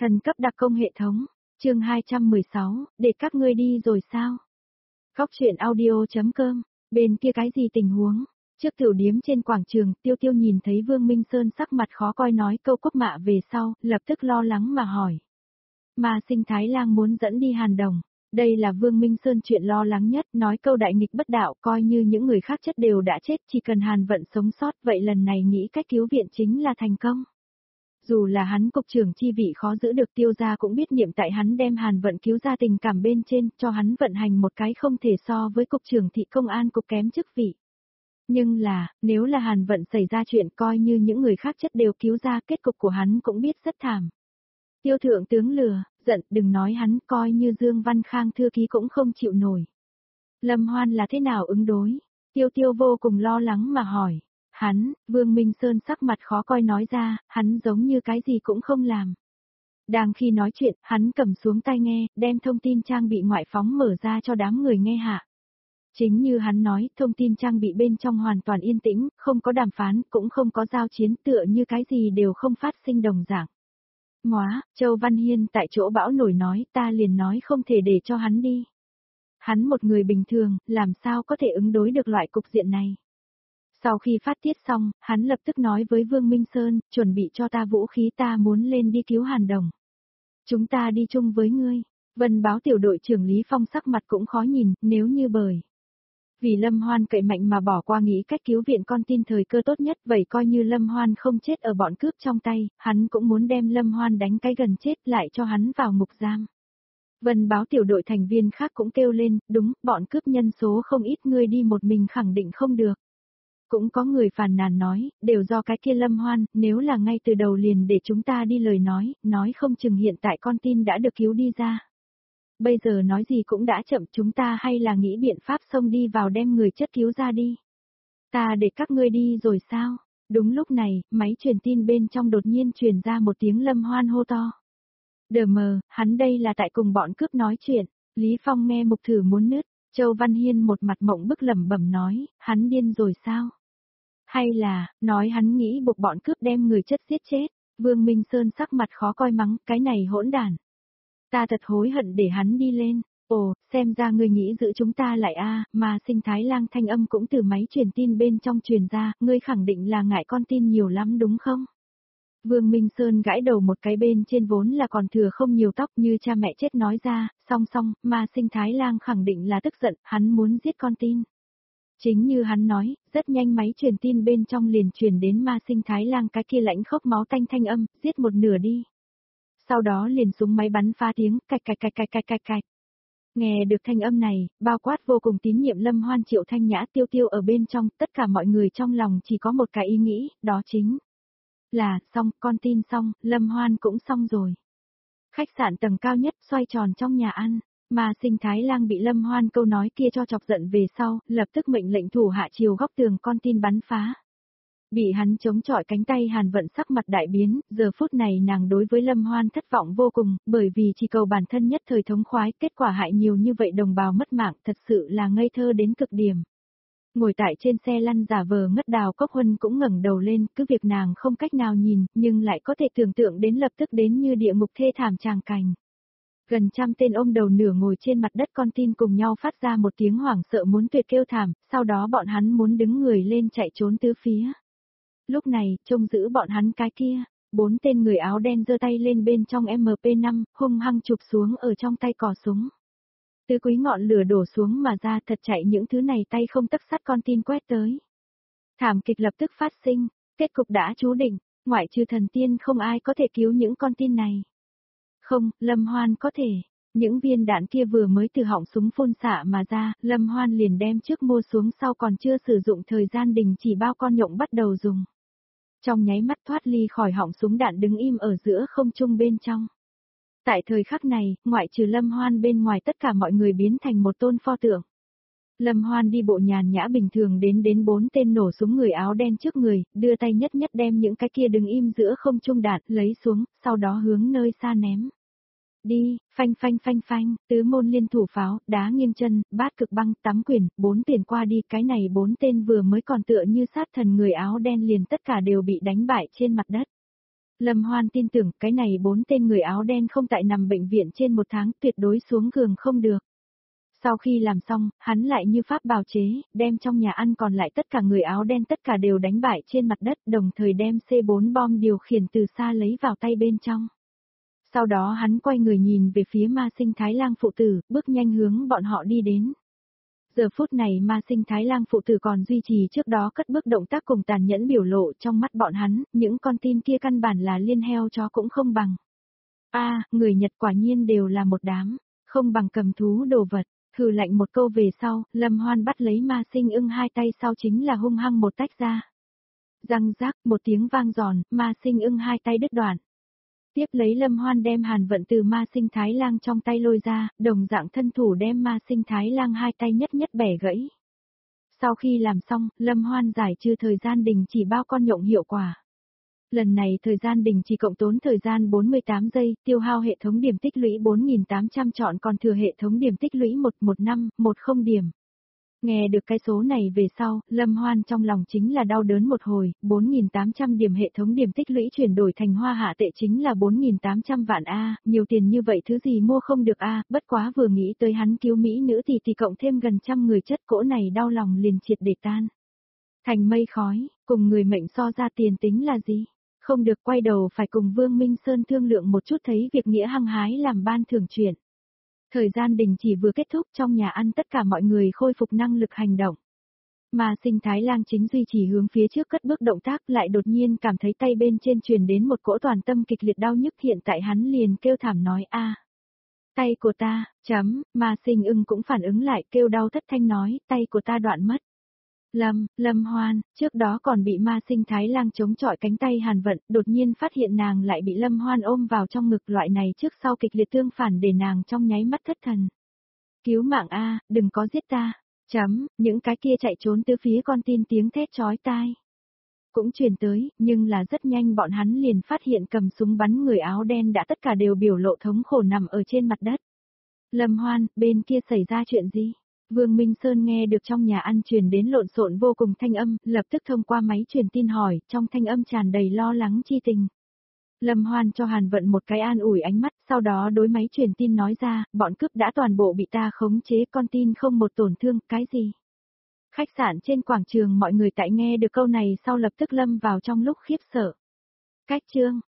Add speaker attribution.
Speaker 1: Thần cấp đặc công hệ thống, chương 216, để các ngươi đi rồi sao? Góc truyện audio.com, bên kia cái gì tình huống? Trước tiểu điếm trên quảng trường, Tiêu Tiêu nhìn thấy Vương Minh Sơn sắc mặt khó coi nói câu cốc mạ về sau, lập tức lo lắng mà hỏi. Ma Sinh Thái Lang muốn dẫn đi Hàn Đồng. Đây là Vương Minh Sơn chuyện lo lắng nhất, nói câu đại nghịch bất đạo, coi như những người khác chất đều đã chết, chỉ cần Hàn Vận sống sót, vậy lần này nghĩ cách cứu viện chính là thành công. Dù là hắn cục trưởng chi vị khó giữ được, Tiêu gia cũng biết niệm tại hắn đem Hàn Vận cứu ra tình cảm bên trên, cho hắn vận hành một cái không thể so với cục trưởng thị công an cục kém chức vị. Nhưng là, nếu là Hàn Vận xảy ra chuyện, coi như những người khác chất đều cứu ra, kết cục của hắn cũng biết rất thảm. Tiêu thượng tướng lừa, giận, đừng nói hắn, coi như Dương Văn Khang thư ký cũng không chịu nổi. Lâm Hoan là thế nào ứng đối? Tiêu Tiêu vô cùng lo lắng mà hỏi. Hắn, Vương Minh Sơn sắc mặt khó coi nói ra, hắn giống như cái gì cũng không làm. Đang khi nói chuyện, hắn cầm xuống tai nghe, đem thông tin trang bị ngoại phóng mở ra cho đám người nghe hạ. Chính như hắn nói, thông tin trang bị bên trong hoàn toàn yên tĩnh, không có đàm phán, cũng không có giao chiến, tựa như cái gì đều không phát sinh đồng dạng. Móa, Châu Văn Hiên tại chỗ bão nổi nói, ta liền nói không thể để cho hắn đi. Hắn một người bình thường, làm sao có thể ứng đối được loại cục diện này. Sau khi phát tiết xong, hắn lập tức nói với Vương Minh Sơn, chuẩn bị cho ta vũ khí, ta muốn lên đi cứu Hàn Đồng. Chúng ta đi chung với ngươi. Vân báo tiểu đội trưởng Lý Phong sắc mặt cũng khó nhìn, nếu như bởi. Vì Lâm Hoan cậy mạnh mà bỏ qua nghĩ cách cứu viện con tin thời cơ tốt nhất, vậy coi như Lâm Hoan không chết ở bọn cướp trong tay, hắn cũng muốn đem Lâm Hoan đánh cái gần chết lại cho hắn vào ngục giam. Vân báo tiểu đội thành viên khác cũng kêu lên, đúng, bọn cướp nhân số không ít, ngươi đi một mình khẳng định không được. Cũng có người phàn nàn nói, đều do cái kia Lâm Hoan, nếu là ngay từ đầu liền để chúng ta đi lời nói không chừng hiện tại con tin đã được cứu đi ra. Bây giờ nói gì cũng đã chậm, chúng ta hay là nghĩ biện pháp xông đi vào đem người chất cứu ra đi. Ta để các ngươi đi rồi sao? Đúng lúc này, máy truyền tin bên trong đột nhiên truyền ra một tiếng Lâm Hoan hô to. Đờ mờ, hắn đây là tại cùng bọn cướp nói chuyện. Lý Phong nghe mục thử muốn nứt. Châu Văn Hiên một mặt mộng bức lẩm bẩm nói, hắn điên rồi sao? Hay là, nói hắn nghĩ buộc bọn cướp đem người chất giết chết. Vương Minh Sơn sắc mặt khó coi mắng, cái này hỗn đản. Ta thật hối hận để hắn đi lên. Ồ, xem ra ngươi nghĩ giữ chúng ta lại a, mà Sinh Thái Lang thanh âm cũng từ máy truyền tin bên trong truyền ra, ngươi khẳng định là ngại con tin nhiều lắm đúng không? Vương Minh Sơn gãi đầu một cái, bên trên vốn là còn thừa không nhiều tóc như cha mẹ chết nói ra, song song, mà Sinh Thái Lang khẳng định là tức giận, hắn muốn giết con tin. Chính như hắn nói, rất nhanh máy truyền tin bên trong liền truyền đến Ma Sinh Thái Lang cái kia lãnh khốc máu tanh thanh âm, giết một nửa đi. Sau đó liền súng máy bắn phá tiếng, cạch cạch cạch cạch cạch cạch cạch. Nghe được thanh âm này, bao quát vô cùng tín nhiệm Lâm Hoan, Triệu Thanh Nhã, Tiêu Tiêu ở bên trong, tất cả mọi người trong lòng chỉ có một cái ý nghĩ, đó chính là, xong, con tin xong, Lâm Hoan cũng xong rồi. Khách sạn tầng cao nhất xoay tròn trong nhà ăn. Mà Sinh Thái Lang bị Lâm Hoan câu nói kia cho chọc giận về sau, lập tức mệnh lệnh thủ hạ chiều góc tường con tin bắn phá. Bị hắn chống chọi cánh tay Hàn Vận sắc mặt đại biến, giờ phút này nàng đối với Lâm Hoan thất vọng vô cùng, bởi vì chỉ cầu bản thân nhất thời thống khoái, kết quả hại nhiều như vậy đồng bào mất mạng, thật sự là ngây thơ đến cực điểm. Ngồi tại trên xe lăn giả vờ ngất, Đào Cốc Huân cũng ngẩng đầu lên, cứ việc nàng không cách nào nhìn, nhưng lại có thể tưởng tượng đến lập tức đến như địa ngục thê thảm tràng cảnh. Gần trăm tên ôm đầu nửa ngồi trên mặt đất con tin cùng nhau phát ra một tiếng hoảng sợ muốn tuyệt kêu thảm, sau đó bọn hắn muốn đứng người lên chạy trốn tứ phía. Lúc này, trông giữ bọn hắn cái kia, 4 tên người áo đen giơ tay lên bên trong MP5, hung hăng chụp xuống ở trong tay cò súng. Tứ quý ngọn lửa đổ xuống mà ra, thật chạy những thứ này tay không tấc sắt con tin quét tới. Thảm kịch lập tức phát sinh, kết cục đã chú định, ngoại trừ thần tiên không ai có thể cứu những con tin này. Không, Lâm Hoan có thể. Những viên đạn kia vừa mới từ họng súng phun xạ mà ra, Lâm Hoan liền đem trước mua xuống, sau còn chưa sử dụng thời gian đình chỉ bao con nhộng bắt đầu dùng. Trong nháy mắt thoát ly khỏi họng súng, đạn đứng im ở giữa không trung bên trong. Tại thời khắc này, ngoại trừ Lâm Hoan bên ngoài tất cả mọi người biến thành một tôn pho tượng. Lâm Hoan đi bộ nhàn nhã bình thường đến 4 tên nổ súng người áo đen trước người, đưa tay nhất nhất đem những cái kia đứng im giữa không trung đạn lấy xuống, sau đó hướng nơi xa ném. Đi, phanh phanh phanh phanh, tứ môn liên thủ pháo, đá nghiêng chân, bát cực băng, tắm quyền, 4 tiền qua đi, cái này 4 tên vừa mới còn tựa như sát thần người áo đen liền tất cả đều bị đánh bại trên mặt đất. Lâm Hoan tin tưởng cái này 4 tên người áo đen không tại nằm bệnh viện trên 1 tháng tuyệt đối xuống giường không được. Sau khi làm xong, hắn lại như pháp bào chế, đem trong nhà ăn còn lại tất cả người áo đen tất cả đều đánh bại trên mặt đất, đồng thời đem C4 bom điều khiển từ xa lấy vào tay bên trong. Sau đó hắn quay người nhìn về phía ma sinh Thái Lang phụ tử, bước nhanh hướng bọn họ đi đến. Giờ phút này ma sinh Thái Lang phụ tử còn duy trì trước đó cất bước động tác cùng tàn nhẫn biểu lộ trong mắt bọn hắn, những con tin kia căn bản là liên heo chó cũng không bằng. Người Nhật quả nhiên đều là một đám, không bằng cầm thú đồ vật. Hừ lạnh một câu về sau, Lâm Hoan bắt lấy ma sinh ưng hai tay sau chính là hung hăng một tách ra. Răng rác, một tiếng vang giòn, ma sinh ưng hai tay đứt đoạn. Tiếp lấy Lâm Hoan đem Hàn Vận từ ma sinh Thái Lang trong tay lôi ra, đồng dạng thân thủ đem ma sinh Thái Lang hai tay nhất nhất bẻ gãy. Sau khi làm xong, Lâm Hoan giải trừ thời gian đình chỉ bao con nhộng hiệu quả. Lần này thời gian đình chỉ cộng tốn thời gian 48 giây, tiêu hao hệ thống điểm tích lũy 4.800 chọn còn thừa hệ thống điểm tích lũy 11510 điểm. Nghe được cái số này về sau, Lâm Hoan trong lòng chính là đau đớn một hồi, 4.800 điểm hệ thống điểm tích lũy chuyển đổi thành hoa hạ tệ chính là 4.800 vạn nhiều tiền như vậy thứ gì mua không được bất quá vừa nghĩ tới hắn cứu mỹ nữ thì cộng thêm gần trăm người chất cỗ này đau lòng liền triệt để tan. Thành mây khói, cùng người mệnh so ra tiền tính là gì? Không được quay đầu phải cùng Vương Minh Sơn thương lượng một chút thấy việc nghĩa hăng hái làm ban thưởng chuyện. Thời gian đình chỉ vừa kết thúc trong nhà ăn tất cả mọi người khôi phục năng lực hành động. Mà sinh Thái Lang chính duy trì hướng phía trước cất bước động tác lại đột nhiên cảm thấy tay bên trên truyền đến một cỗ toàn tâm kịch liệt đau nhức hiện tại hắn liền kêu thảm nói tay của ta, mà sinh ưng cũng phản ứng lại kêu đau thất thanh nói tay của ta đoạn mất. Lâm Hoan, trước đó còn bị ma sinh Thái Lang chống chọi cánh tay Hàn Vận, đột nhiên phát hiện nàng lại bị Lâm Hoan ôm vào trong ngực loại này trước sau kịch liệt tương phản để nàng trong nháy mắt thất thần. Cứu mạng đừng có giết ta, những cái kia chạy trốn từ phía con tin tiếng thét chói tai. Cũng truyền tới, nhưng là rất nhanh bọn hắn liền phát hiện cầm súng bắn người áo đen đã tất cả đều biểu lộ thống khổ nằm ở trên mặt đất. Lâm Hoan, bên kia xảy ra chuyện gì? Vương Minh Sơn nghe được trong nhà ăn truyền đến lộn xộn vô cùng thanh âm, lập tức thông qua máy truyền tin hỏi, trong thanh âm tràn đầy lo lắng chi tình. Lâm Hoan cho Hàn Vận một cái an ủi ánh mắt, sau đó đối máy truyền tin nói ra, bọn cướp đã toàn bộ bị ta khống chế, con tin không một tổn thương, cái gì? Khách sạn trên quảng trường mọi người tại nghe được câu này sau lập tức lâm vào trong lúc khiếp sợ. Cách chương